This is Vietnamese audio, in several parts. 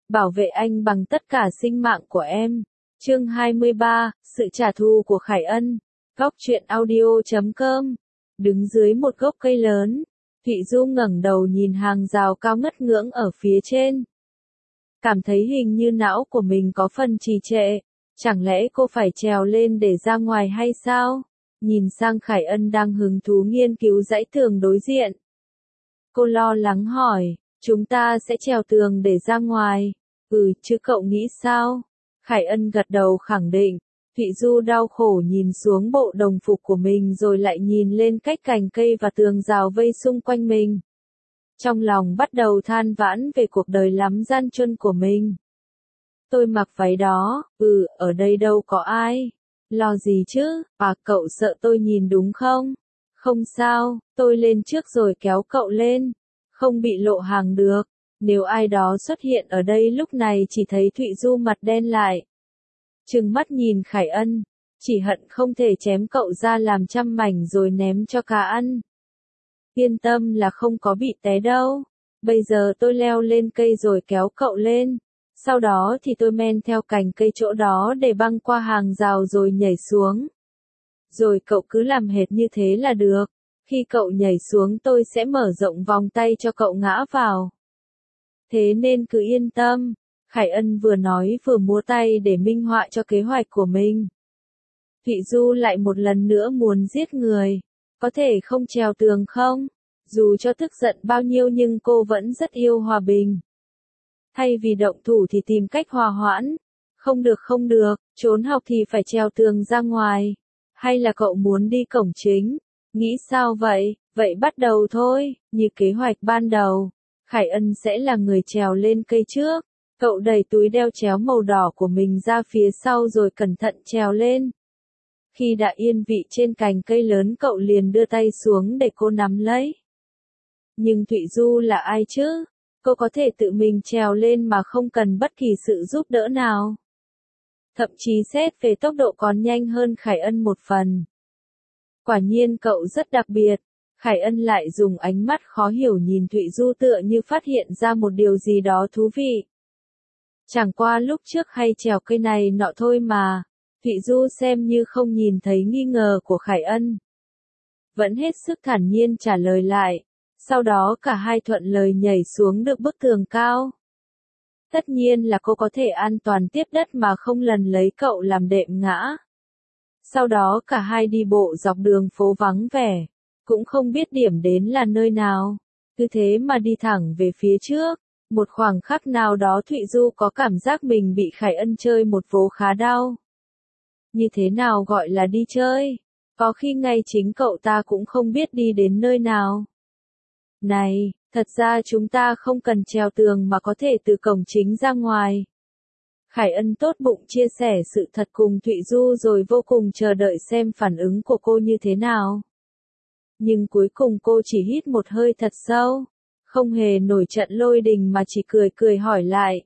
bảo vệ anh bằng tất cả sinh mạng của em. Chương 23, sự trả thù của Khải Ân. Góc truyện audio.com. Đứng dưới một gốc cây lớn, Thụy Du ngẩng đầu nhìn hàng rào cao ngất ngưỡng ở phía trên. Cảm thấy hình như não của mình có phần trì trệ. Chẳng lẽ cô phải trèo lên để ra ngoài hay sao? Nhìn sang Khải Ân đang hứng thú nghiên cứu dãy tường đối diện. Cô lo lắng hỏi, chúng ta sẽ trèo tường để ra ngoài. Chứ cậu nghĩ sao? Khải Ân gật đầu khẳng định. Thụy Du đau khổ nhìn xuống bộ đồng phục của mình rồi lại nhìn lên cách cành cây và tường rào vây xung quanh mình. Trong lòng bắt đầu than vãn về cuộc đời lắm gian truân của mình. Tôi mặc váy đó, ở đây đâu có ai. Lo gì chứ, cậu sợ tôi nhìn đúng không? Không sao, tôi lên trước rồi kéo cậu lên. Không bị lộ hàng được. Nếu ai đó xuất hiện ở đây lúc này chỉ thấy Thụy Du mặt đen lại. Trừng mắt nhìn Khải Ân, chỉ hận không thể chém cậu ra làm trăm mảnh rồi ném cho cá ăn. Yên tâm là không có bị té đâu. Bây giờ tôi leo lên cây rồi kéo cậu lên. Sau đó thì tôi men theo cành cây chỗ đó để băng qua hàng rào rồi nhảy xuống. Rồi cậu cứ làm hệt như thế là được. Khi cậu nhảy xuống tôi sẽ mở rộng vòng tay cho cậu ngã vào. Thế nên cứ yên tâm. Khải Ân vừa nói vừa múa tay để minh họa cho kế hoạch của mình. Thụy Du lại một lần nữa muốn giết người. Có thể không trèo tường không? Dù cho tức giận bao nhiêu nhưng cô vẫn rất yêu hòa bình. Thay vì động thủ thì tìm cách hòa hoãn. Không được, trốn học thì phải trèo tường ra ngoài. Hay là cậu muốn đi cổng chính? Nghĩ sao vậy? Vậy bắt đầu thôi, như kế hoạch ban đầu. Khải Ân sẽ là người trèo lên cây trước. Cậu đẩy túi đeo chéo màu đỏ của mình ra phía sau rồi cẩn thận trèo lên. Khi đã yên vị trên cành cây lớn cậu liền đưa tay xuống để cô nắm lấy. Nhưng Thụy Du là ai chứ? Cô có thể tự mình trèo lên mà không cần bất kỳ sự giúp đỡ nào. Thậm chí xét về tốc độ còn nhanh hơn Khải Ân một phần. Quả nhiên cậu rất đặc biệt. Khải Ân lại dùng ánh mắt khó hiểu nhìn Thụy Du tựa như phát hiện ra một điều gì đó thú vị. Chẳng qua lúc trước hay trèo cây này nọ thôi mà. Thụy Du xem như không nhìn thấy nghi ngờ của Khải Ân. Vẫn hết sức thản nhiên trả lời lại. Sau đó cả hai thuận lời nhảy xuống được bức tường cao. Tất nhiên là cô có thể an toàn tiếp đất mà không lần lấy cậu làm đệm ngã. Sau đó cả hai đi bộ dọc đường phố vắng vẻ. Cũng không biết điểm đến là nơi nào. Cứ thế mà đi thẳng về phía trước. Một khoảng khắc nào đó Thụy Du có cảm giác mình bị Khải Ân chơi một vố khá đau. Như thế nào gọi là đi chơi? Có khi ngay chính cậu ta cũng không biết đi đến nơi nào. Này, thật ra chúng ta không cần trèo tường mà có thể từ cổng chính ra ngoài. Khải Ân tốt bụng chia sẻ sự thật cùng Thụy Du rồi vô cùng chờ đợi xem phản ứng của cô như thế nào. Nhưng cuối cùng cô chỉ hít một hơi thật sâu. Không hề nổi trận lôi đình mà chỉ cười cười hỏi lại.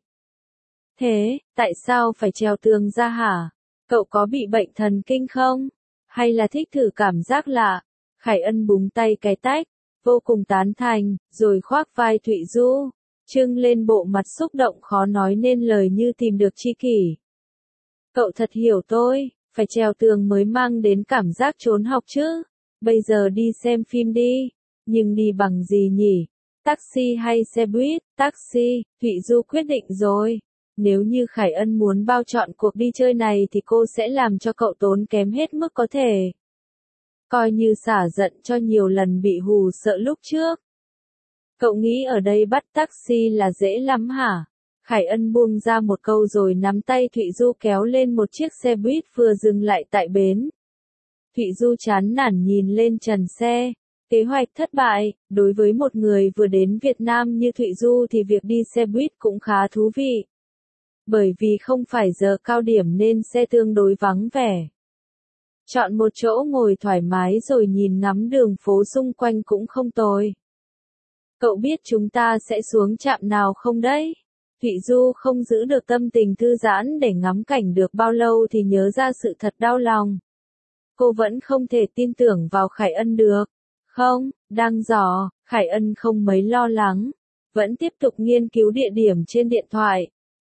Thế, tại sao phải trèo tường ra hả? Cậu có bị bệnh thần kinh không? Hay là thích thử cảm giác lạ? Khải Ân búng tay cái tách, vô cùng tán thành, rồi khoác vai Thụy Du, trưng lên bộ mặt xúc động khó nói nên lời như tìm được tri kỷ. Cậu thật hiểu tôi, phải trèo tường mới mang đến cảm giác trốn học chứ. Bây giờ đi xem phim đi, nhưng đi bằng gì nhỉ? Taxi hay xe buýt? Taxi, Thụy Du quyết định rồi. Nếu như Khải Ân muốn bao trọn cuộc đi chơi này thì cô sẽ làm cho cậu tốn kém hết mức có thể. Coi như xả giận cho nhiều lần bị hù sợ lúc trước. Cậu nghĩ ở đây bắt taxi là dễ lắm hả? Khải Ân buông ra một câu rồi nắm tay Thụy Du kéo lên một chiếc xe buýt vừa dừng lại tại bến. Thụy Du chán nản nhìn lên trần xe. Kế hoạch thất bại, đối với một người vừa đến Việt Nam như Thụy Du thì việc đi xe buýt cũng khá thú vị. Bởi vì không phải giờ cao điểm nên xe tương đối vắng vẻ. Chọn một chỗ ngồi thoải mái rồi nhìn ngắm đường phố xung quanh cũng không tồi. Cậu biết chúng ta sẽ xuống trạm nào không đấy? Thụy Du không giữ được tâm tình thư giãn để ngắm cảnh được bao lâu thì nhớ ra sự thật đau lòng. Cô vẫn không thể tin tưởng vào Khải Ân được. Không, đang dò, Khải Ân không mấy lo lắng. Vẫn tiếp tục nghiên cứu địa điểm trên điện thoại.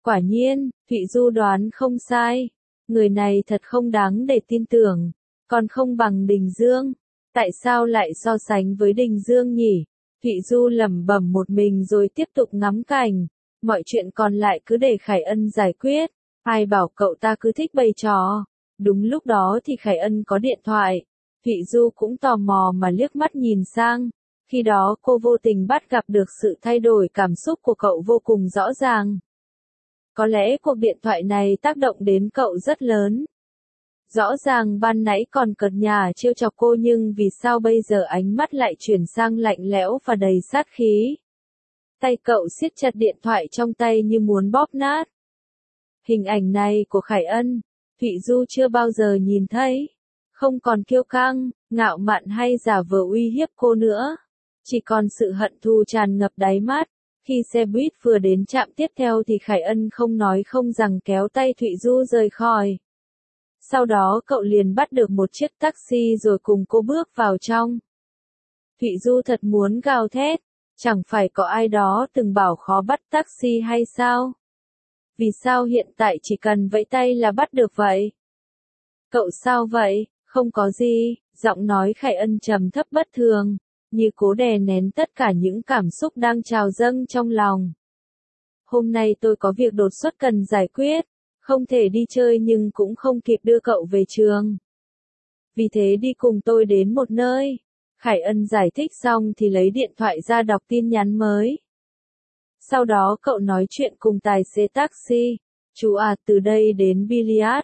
Quả nhiên, Thụy Du đoán không sai. Người này thật không đáng để tin tưởng. Còn không bằng Đình Dương. Tại sao lại so sánh với Đình Dương nhỉ? Thụy Du lẩm bẩm một mình rồi tiếp tục ngắm cảnh. Mọi chuyện còn lại cứ để Khải Ân giải quyết. Ai bảo cậu ta cứ thích bày trò. Đúng lúc đó thì Khải Ân có điện thoại. Thụy Du cũng tò mò mà liếc mắt nhìn sang. Khi đó cô vô tình bắt gặp được sự thay đổi cảm xúc của cậu vô cùng rõ ràng. Có lẽ cuộc điện thoại này tác động đến cậu rất lớn. Rõ ràng ban nãy còn cợt nhả trêu chọc cô nhưng vì sao bây giờ ánh mắt lại chuyển sang lạnh lẽo và đầy sát khí. Tay cậu siết chặt điện thoại trong tay như muốn bóp nát. Hình ảnh này của Khải Ân, Thụy Du chưa bao giờ nhìn thấy. Không còn kiêu căng, ngạo mạn hay giả vờ uy hiếp cô nữa. Chỉ còn sự hận thù tràn ngập đáy mắt. Khi xe buýt vừa đến trạm tiếp theo thì Khải Ân không nói không rằng kéo tay Thụy Du rời khỏi. Sau đó cậu liền bắt được một chiếc taxi rồi cùng cô bước vào trong. Thụy Du thật muốn gào thét. Chẳng phải có ai đó từng bảo khó bắt taxi hay sao? Vì sao hiện tại chỉ cần vẫy tay là bắt được vậy? Cậu sao vậy? Không có gì, giọng nói Khải Ân trầm thấp bất thường, như cố đè nén tất cả những cảm xúc đang trào dâng trong lòng. Hôm nay tôi có việc đột xuất cần giải quyết, không thể đi chơi nhưng cũng không kịp đưa cậu về trường. Vì thế đi cùng tôi đến một nơi. Khải Ân giải thích xong thì lấy điện thoại ra đọc tin nhắn mới. Sau đó cậu nói chuyện cùng tài xế taxi. Chú à, từ đây đến Billiard,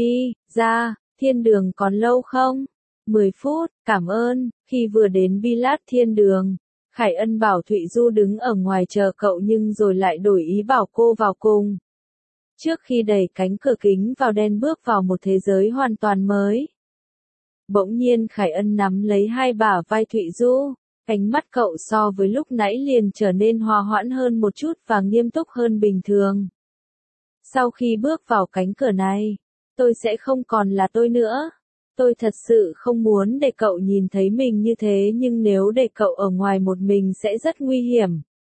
ra, Thiên Đường còn lâu không? 10 phút, cảm ơn. Khi vừa đến Billiard Thiên Đường, Khải Ân bảo Thụy Du đứng ở ngoài chờ cậu nhưng rồi lại đổi ý bảo cô vào cùng. Trước khi đẩy cánh cửa kính vào đen bước vào một thế giới hoàn toàn mới. Bỗng nhiên Khải Ân nắm lấy hai bả vai Thụy Du, ánh mắt cậu so với lúc nãy liền trở nên hòa hoãn hơn một chút và nghiêm túc hơn bình thường. Sau khi bước vào cánh cửa này, tôi sẽ không còn là tôi nữa. Tôi thật sự không muốn để cậu nhìn thấy mình như thế nhưng nếu để cậu ở ngoài một mình sẽ rất nguy hiểm.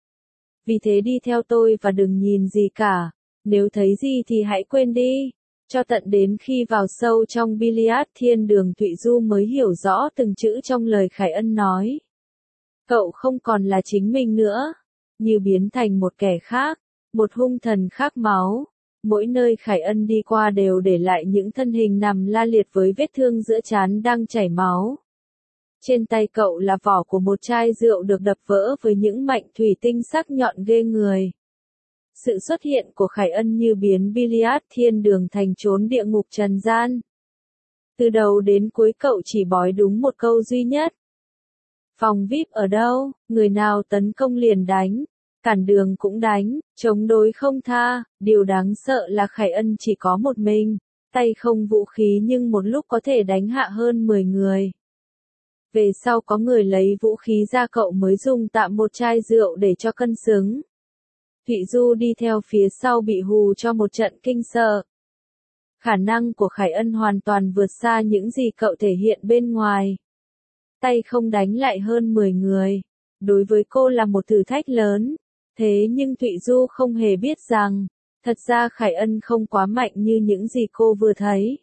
Vì thế đi theo tôi và đừng nhìn gì cả, nếu thấy gì thì hãy quên đi. Cho tận đến khi vào sâu trong Billiard Thiên Đường Thụy Du mới hiểu rõ từng chữ trong lời Khải Ân nói. Cậu không còn là chính mình nữa, như biến thành một kẻ khác, một hung thần khát máu. Mỗi nơi Khải Ân đi qua đều để lại những thân hình nằm la liệt với vết thương giữa trán đang chảy máu. Trên tay cậu là vỏ của một chai rượu được đập vỡ với những mảnh thủy tinh sắc nhọn ghê người. Sự xuất hiện của Khải Ân như biến Billiard Thiên Đường thành chốn địa ngục trần gian. Từ đầu đến cuối cậu chỉ bói đúng một câu duy nhất. Phòng VIP ở đâu, người nào tấn công liền đánh, cản đường cũng đánh, chống đối không tha. Điều đáng sợ là Khải Ân chỉ có một mình, tay không vũ khí nhưng một lúc có thể đánh hạ hơn 10 người. Về sau có người lấy vũ khí ra cậu mới dùng tạm một chai rượu để cho cân xứng. Thụy Du đi theo phía sau bị hù cho một trận kinh sợ. Khả năng của Khải Ân hoàn toàn vượt xa những gì cậu thể hiện bên ngoài. Tay không đánh lại hơn 10 người. Đối với cô là một thử thách lớn. Thế nhưng Thụy Du không hề biết rằng, thật ra Khải Ân không quá mạnh như những gì cô vừa thấy.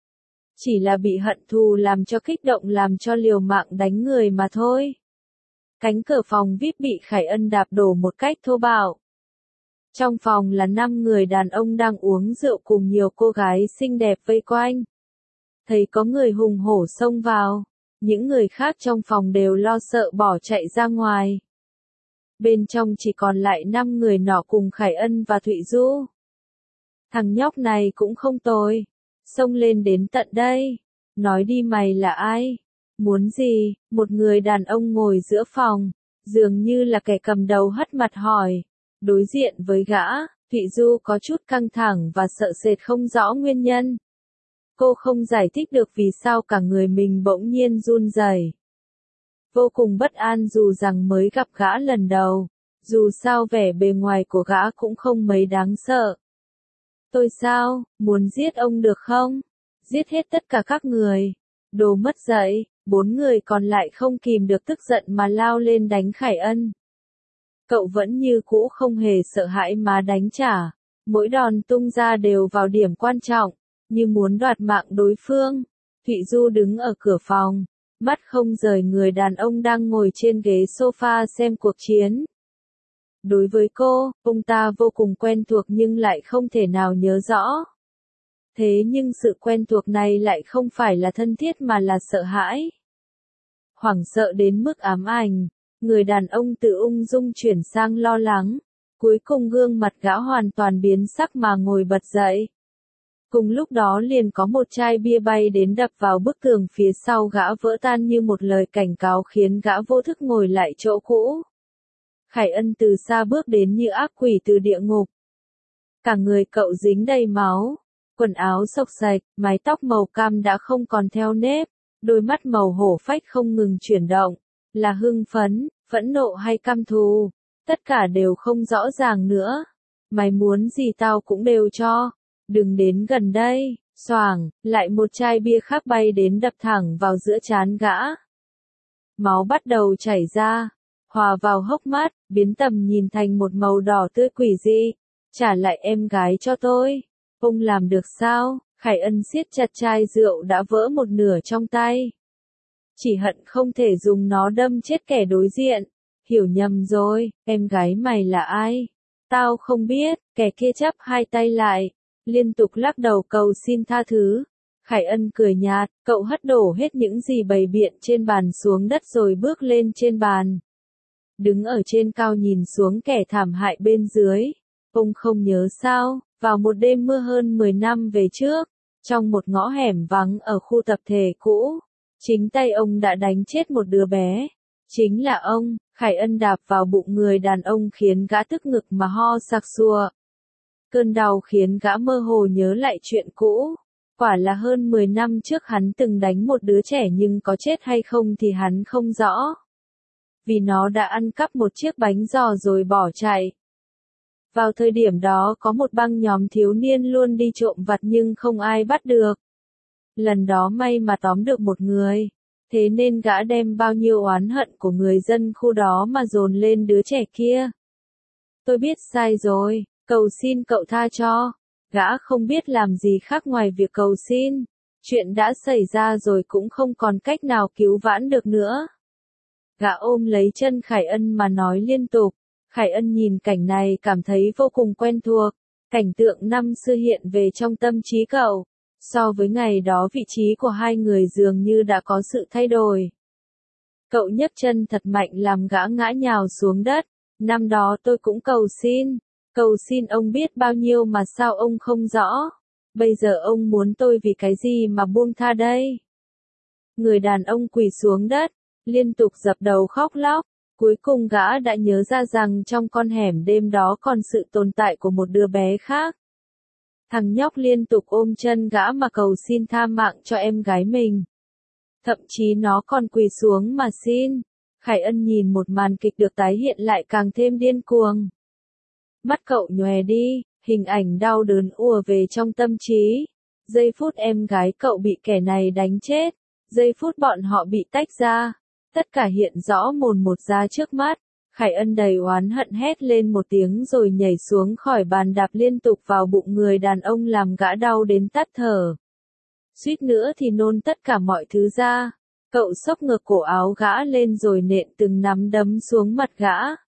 Chỉ là bị hận thù làm cho kích động làm cho liều mạng đánh người mà thôi. Cánh cửa phòng VIP bị Khải Ân đạp đổ một cách thô bạo. Trong phòng là 5 người đàn ông đang uống rượu cùng nhiều cô gái xinh đẹp vây quanh. Thấy có người hùng hổ xông vào, những người khác trong phòng đều lo sợ bỏ chạy ra ngoài. Bên trong chỉ còn lại 5 người nọ cùng Khải Ân và Thụy Du. Thằng nhóc này cũng không tồi, xông lên đến tận đây. Nói đi mày là ai? Muốn gì? Một người đàn ông ngồi giữa phòng, dường như là kẻ cầm đầu hất mặt hỏi. Đối diện với gã, Thụy Du có chút căng thẳng và sợ sệt không rõ nguyên nhân. Cô không giải thích được vì sao cả người mình bỗng nhiên run rẩy. Vô cùng bất an dù rằng mới gặp gã lần đầu, dù sao vẻ bề ngoài của gã cũng không mấy đáng sợ. Tôi sao, muốn giết ông được không? Giết hết tất cả các người. Đồ mất dạy, 4 người còn lại không kìm được tức giận mà lao lên đánh Khải Ân. Cậu vẫn như cũ không hề sợ hãi mà đánh trả. Mỗi đòn tung ra đều vào điểm quan trọng, như muốn đoạt mạng đối phương. Thụy Du đứng ở cửa phòng, mắt không rời người đàn ông đang ngồi trên ghế sofa xem cuộc chiến. Đối với cô, ông ta vô cùng quen thuộc nhưng lại không thể nào nhớ rõ. Thế nhưng sự quen thuộc này lại không phải là thân thiết mà là sợ hãi. Hoảng sợ đến mức ám ảnh, người đàn ông từ ung dung chuyển sang lo lắng. Cuối cùng gương mặt gã hoàn toàn biến sắc mà ngồi bật dậy. Cùng lúc đó liền có một chai bia bay đến đập vào bức tường phía sau gã vỡ tan như một lời cảnh cáo khiến gã vô thức ngồi lại chỗ cũ. Khải Ân từ xa bước đến như ác quỷ từ địa ngục. Cả người cậu dính đầy máu, quần áo xộc xạch, mái tóc màu cam đã không còn theo nếp, đôi mắt màu hổ phách không ngừng chuyển động, là hưng phấn, phẫn nộ hay căm thù, tất cả đều không rõ ràng nữa. Mày muốn gì tao cũng đều cho, đừng đến gần đây. Xoàng, lại một chai bia khác bay đến đập thẳng vào giữa trán gã. Máu bắt đầu chảy ra, hòa vào hốc mắt, biến tầm nhìn thành một màu đỏ tươi quỷ dị. Trả lại em gái cho tôi. Ông làm được sao? Khải Ân siết chặt chai rượu đã vỡ một nửa trong tay. Chỉ hận không thể dùng nó đâm chết kẻ đối diện. Hiểu nhầm rồi, em gái mày là ai? Tao không biết, kẻ kia chắp hai tay lại, liên tục lắc đầu cầu xin tha thứ. Khải Ân cười nhạt, cậu hất đổ hết những gì bày biện trên bàn xuống đất rồi bước lên trên bàn. Đứng ở trên cao nhìn xuống kẻ thảm hại bên dưới. Ông không nhớ sao, vào một đêm mưa hơn 10 năm về trước, trong một ngõ hẻm vắng ở khu tập thể cũ, chính tay ông đã đánh chết một đứa bé. Chính là ông. Khải Ân đạp vào bụng người đàn ông khiến gã tức ngực mà ho sặc sụa. Cơn đau khiến gã mơ hồ nhớ lại chuyện cũ. Quả là hơn 10 năm trước hắn từng đánh một đứa trẻ nhưng có chết hay không thì hắn không rõ. Vì nó đã ăn cắp một chiếc bánh giò rồi bỏ chạy. Vào thời điểm đó có một băng nhóm thiếu niên luôn đi trộm vặt nhưng không ai bắt được. Lần đó may mà tóm được một người. Thế nên gã đem bao nhiêu oán hận của người dân khu đó mà dồn lên đứa trẻ kia. Tôi biết sai rồi, cầu xin cậu tha cho. Gã không biết làm gì khác ngoài việc cầu xin. Chuyện đã xảy ra rồi cũng không còn cách nào cứu vãn được nữa. Gã ôm lấy chân Khải Ân mà nói liên tục. Khải Ân nhìn cảnh này cảm thấy vô cùng quen thuộc. Cảnh tượng năm xưa hiện về trong tâm trí cậu. So với ngày đó vị trí của hai người dường như đã có sự thay đổi. Cậu nhấc chân thật mạnh làm gã ngã nhào xuống đất. Năm đó tôi cũng cầu xin ông biết bao nhiêu mà sao ông không rõ. Bây giờ ông muốn tôi vì cái gì mà buông tha đây? Người đàn ông quỳ xuống đất, liên tục dập đầu khóc lóc. Cuối cùng gã đã nhớ ra rằng trong con hẻm đêm đó còn sự tồn tại của một đứa bé khác. Thằng nhóc liên tục ôm chân gã mà cầu xin tha mạng cho em gái mình. Thậm chí nó còn quỳ xuống mà xin. Khải Ân nhìn một màn kịch được tái hiện lại càng thêm điên cuồng. Mắt cậu nhòe đi, hình ảnh đau đớn ùa về trong tâm trí. Giây phút em gái cậu bị kẻ này đánh chết. Giây phút bọn họ bị tách ra. Tất cả hiện rõ mồn một ra trước mắt. Khải Ân đầy oán hận hét lên một tiếng rồi nhảy xuống khỏi bàn đạp liên tục vào bụng người đàn ông làm gã đau đến tắt thở. Suýt nữa thì nôn tất cả mọi thứ ra. Cậu xốc ngược cổ áo gã lên rồi nện từng nắm đấm xuống mặt gã.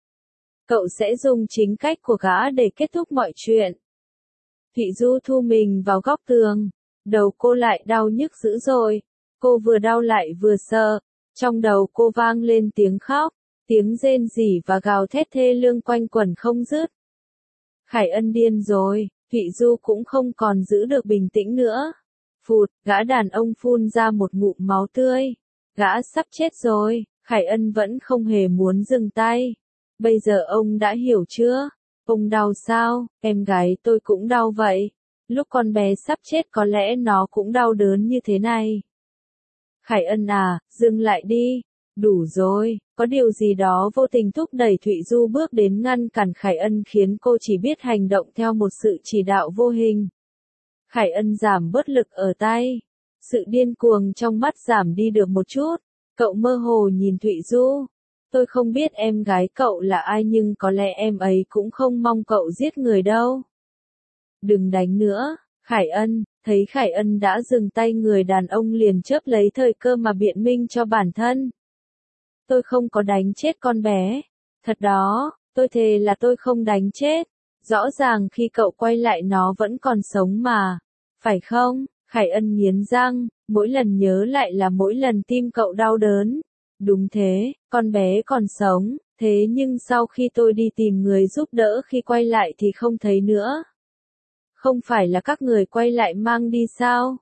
Cậu sẽ dùng chính cách của gã để kết thúc mọi chuyện. Thụy Du thu mình vào góc tường. Đầu cô lại đau nhức dữ dội. Cô vừa đau lại vừa sợ. Trong đầu cô vang lên tiếng khóc. Tiếng rên rỉ và gào thét thê lương quanh quẩn không dứt. Khải Ân điên rồi, Thụy Du cũng không còn giữ được bình tĩnh nữa. Phụt, gã đàn ông phun ra một ngụm máu tươi. Gã sắp chết rồi, Khải Ân vẫn không hề muốn dừng tay. Bây giờ ông đã hiểu chưa? Ông đau sao? Em gái tôi cũng đau vậy. Lúc con bé sắp chết có lẽ nó cũng đau đớn như thế này. Khải Ân à, dừng lại đi. Đủ rồi, có điều gì đó vô tình thúc đẩy Thụy Du bước đến ngăn cản Khải Ân khiến cô chỉ biết hành động theo một sự chỉ đạo vô hình. Khải Ân giảm bớt lực ở tay. Sự điên cuồng trong mắt giảm đi được một chút. Cậu mơ hồ nhìn Thụy Du. Tôi không biết em gái cậu là ai nhưng có lẽ em ấy cũng không mong cậu giết người đâu. Đừng đánh nữa, Khải Ân. Thấy Khải Ân đã dừng tay, người đàn ông liền chớp lấy thời cơ mà biện minh cho bản thân. Tôi không có đánh chết con bé. Thật đó, tôi thề là tôi không đánh chết. Rõ ràng khi cậu quay lại nó vẫn còn sống mà. Phải không? Khải Ân nghiến răng, mỗi lần nhớ lại là mỗi lần tim cậu đau đớn. Đúng thế, con bé còn sống, thế nhưng sau khi tôi đi tìm người giúp đỡ khi quay lại thì không thấy nữa. Không phải là các người quay lại mang đi sao?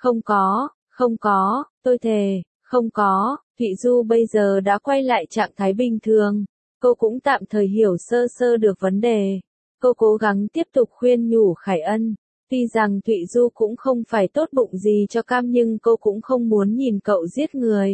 Không có, tôi thề, không có. Thụy Du bây giờ đã quay lại trạng thái bình thường. Cô cũng tạm thời hiểu sơ sơ được vấn đề. Cô cố gắng tiếp tục khuyên nhủ Khải Ân. Tuy rằng Thụy Du cũng không phải tốt bụng gì cho Cam nhưng cô cũng không muốn nhìn cậu giết người.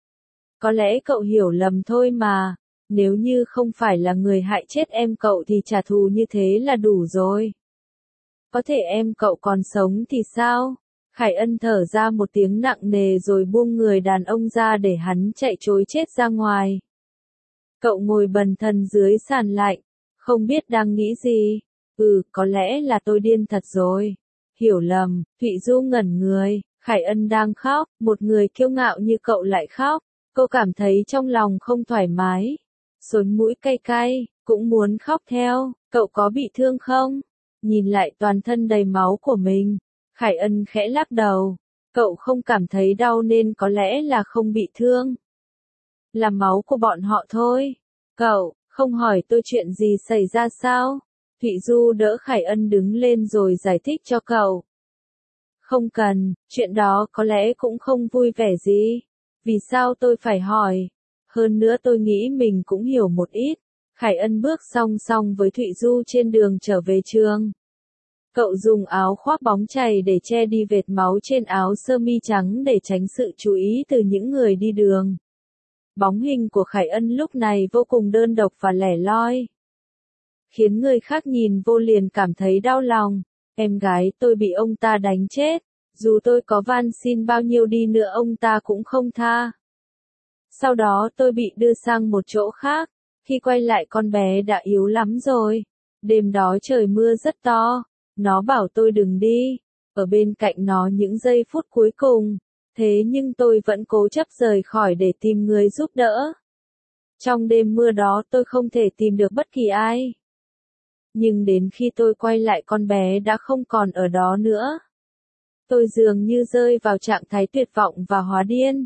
Có lẽ cậu hiểu lầm thôi mà. Nếu như không phải là người hại chết em cậu thì trả thù như thế là đủ rồi. Có thể em cậu còn sống thì sao? Khải Ân thở ra một tiếng nặng nề rồi buông người đàn ông ra để hắn chạy trối chết ra ngoài. Cậu ngồi bần thần dưới sàn lạnh, không biết đang nghĩ gì. Có lẽ là tôi điên thật rồi. Hiểu lầm, Thụy Du ngẩn người, Khải Ân đang khóc, một người kiêu ngạo như cậu lại khóc. Cô cảm thấy trong lòng không thoải mái. Sốn mũi cay cay, cũng muốn khóc theo. Cậu có bị thương không? Nhìn lại toàn thân đầy máu của mình, Khải Ân khẽ lắc đầu. Cậu không cảm thấy đau nên có lẽ là không bị thương. Là máu của bọn họ thôi. Cậu, không hỏi tôi chuyện gì xảy ra sao? Thụy Du đỡ Khải Ân đứng lên rồi giải thích cho cậu. Không cần, chuyện đó có lẽ cũng không vui vẻ gì. Vì sao tôi phải hỏi? Hơn nữa tôi nghĩ mình cũng hiểu một ít. Khải Ân bước song song với Thụy Du trên đường trở về trường. Cậu dùng áo khoác bóng chày để che đi vệt máu trên áo sơ mi trắng để tránh sự chú ý từ những người đi đường. Bóng hình của Khải Ân lúc này vô cùng đơn độc và lẻ loi. Khiến người khác nhìn vô liền cảm thấy đau lòng. Em gái tôi bị ông ta đánh chết. Dù tôi có van xin bao nhiêu đi nữa ông ta cũng không tha. Sau đó tôi bị đưa sang một chỗ khác. Khi quay lại con bé đã yếu lắm rồi. Đêm đó trời mưa rất to. Nó bảo tôi đừng đi. Ở bên cạnh nó những giây phút cuối cùng. Thế nhưng tôi vẫn cố chấp rời khỏi để tìm người giúp đỡ. Trong đêm mưa đó tôi không thể tìm được bất kỳ ai. Nhưng đến khi tôi quay lại con bé đã không còn ở đó nữa. Tôi dường như rơi vào trạng thái tuyệt vọng và hóa điên.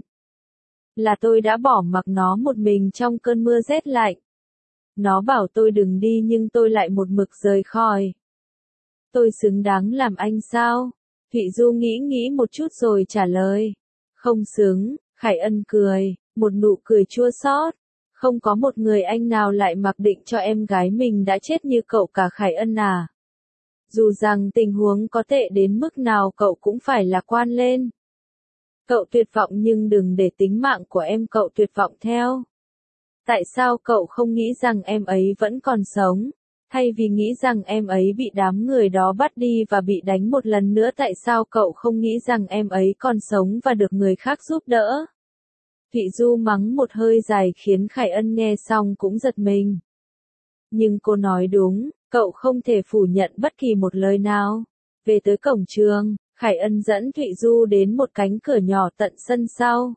Là tôi đã bỏ mặc nó một mình trong cơn mưa rét lạnh. Nó bảo tôi đừng đi nhưng tôi lại một mực rời khỏi. Tôi xứng đáng làm anh sao? Thụy Du nghĩ một chút rồi trả lời. Không xứng, Khải Ân cười, một nụ cười chua xót. Không có một người anh nào lại mặc định cho em gái mình đã chết như cậu cả Khải Ân à. Dù rằng tình huống có tệ đến mức nào cậu cũng phải lạc quan lên. Cậu tuyệt vọng nhưng đừng để tính mạng của em cậu tuyệt vọng theo. Tại sao cậu không nghĩ rằng em ấy vẫn còn sống? Thay vì nghĩ rằng em ấy bị đám người đó bắt đi và bị đánh một lần nữa, tại sao cậu không nghĩ rằng em ấy còn sống và được người khác giúp đỡ? Thụy Du mắng một hơi dài khiến Khải Ân nghe xong cũng giật mình. Nhưng cô nói đúng, cậu không thể phủ nhận bất kỳ một lời nào. Về tới cổng trường, Khải Ân dẫn Thụy Du đến một cánh cửa nhỏ tận sân sau.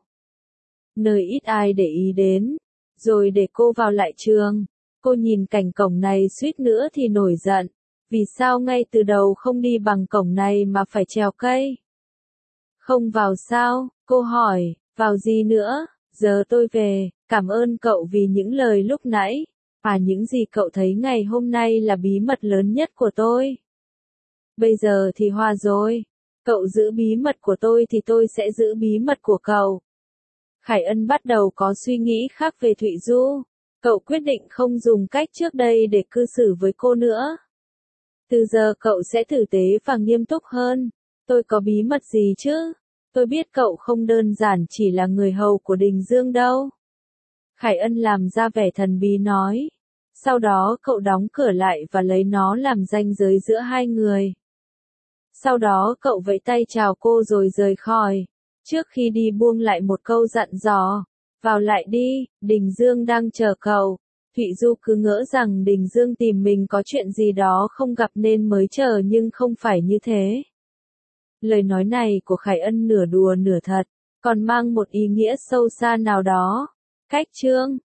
Nơi ít ai để ý đến. Rồi để cô vào lại trường. Cô nhìn cảnh cổng này suýt nữa thì nổi giận. Vì sao ngay từ đầu không đi bằng cổng này mà phải trèo cây? Không vào sao? Cô hỏi, vào gì nữa? Giờ tôi về, cảm ơn cậu vì những lời lúc nãy. Những gì cậu thấy ngày hôm nay là bí mật lớn nhất của tôi. Bây giờ thì hòa rồi. Cậu giữ bí mật của tôi thì tôi sẽ giữ bí mật của cậu. Khải Ân bắt đầu có suy nghĩ khác về Thụy Du. Cậu quyết định không dùng cách trước đây để cư xử với cô nữa. Từ giờ cậu sẽ tử tế và nghiêm túc hơn. Tôi có bí mật gì chứ? Tôi biết cậu không đơn giản chỉ là người hầu của Đình Dương đâu. Khải Ân làm ra vẻ thần bí nói. Sau đó cậu đóng cửa lại và lấy nó làm ranh giới giữa hai người. Sau đó cậu vẫy tay chào cô rồi rời khỏi. Trước khi đi buông lại một câu dặn dò. Vào lại đi, Đình Dương đang chờ cậu. Thụy Du cứ ngỡ rằng Đình Dương tìm mình có chuyện gì đó không gặp nên mới chờ, nhưng không phải như thế. Lời nói này của Khải Ân nửa đùa nửa thật, còn mang một ý nghĩa sâu xa nào đó. Cách chương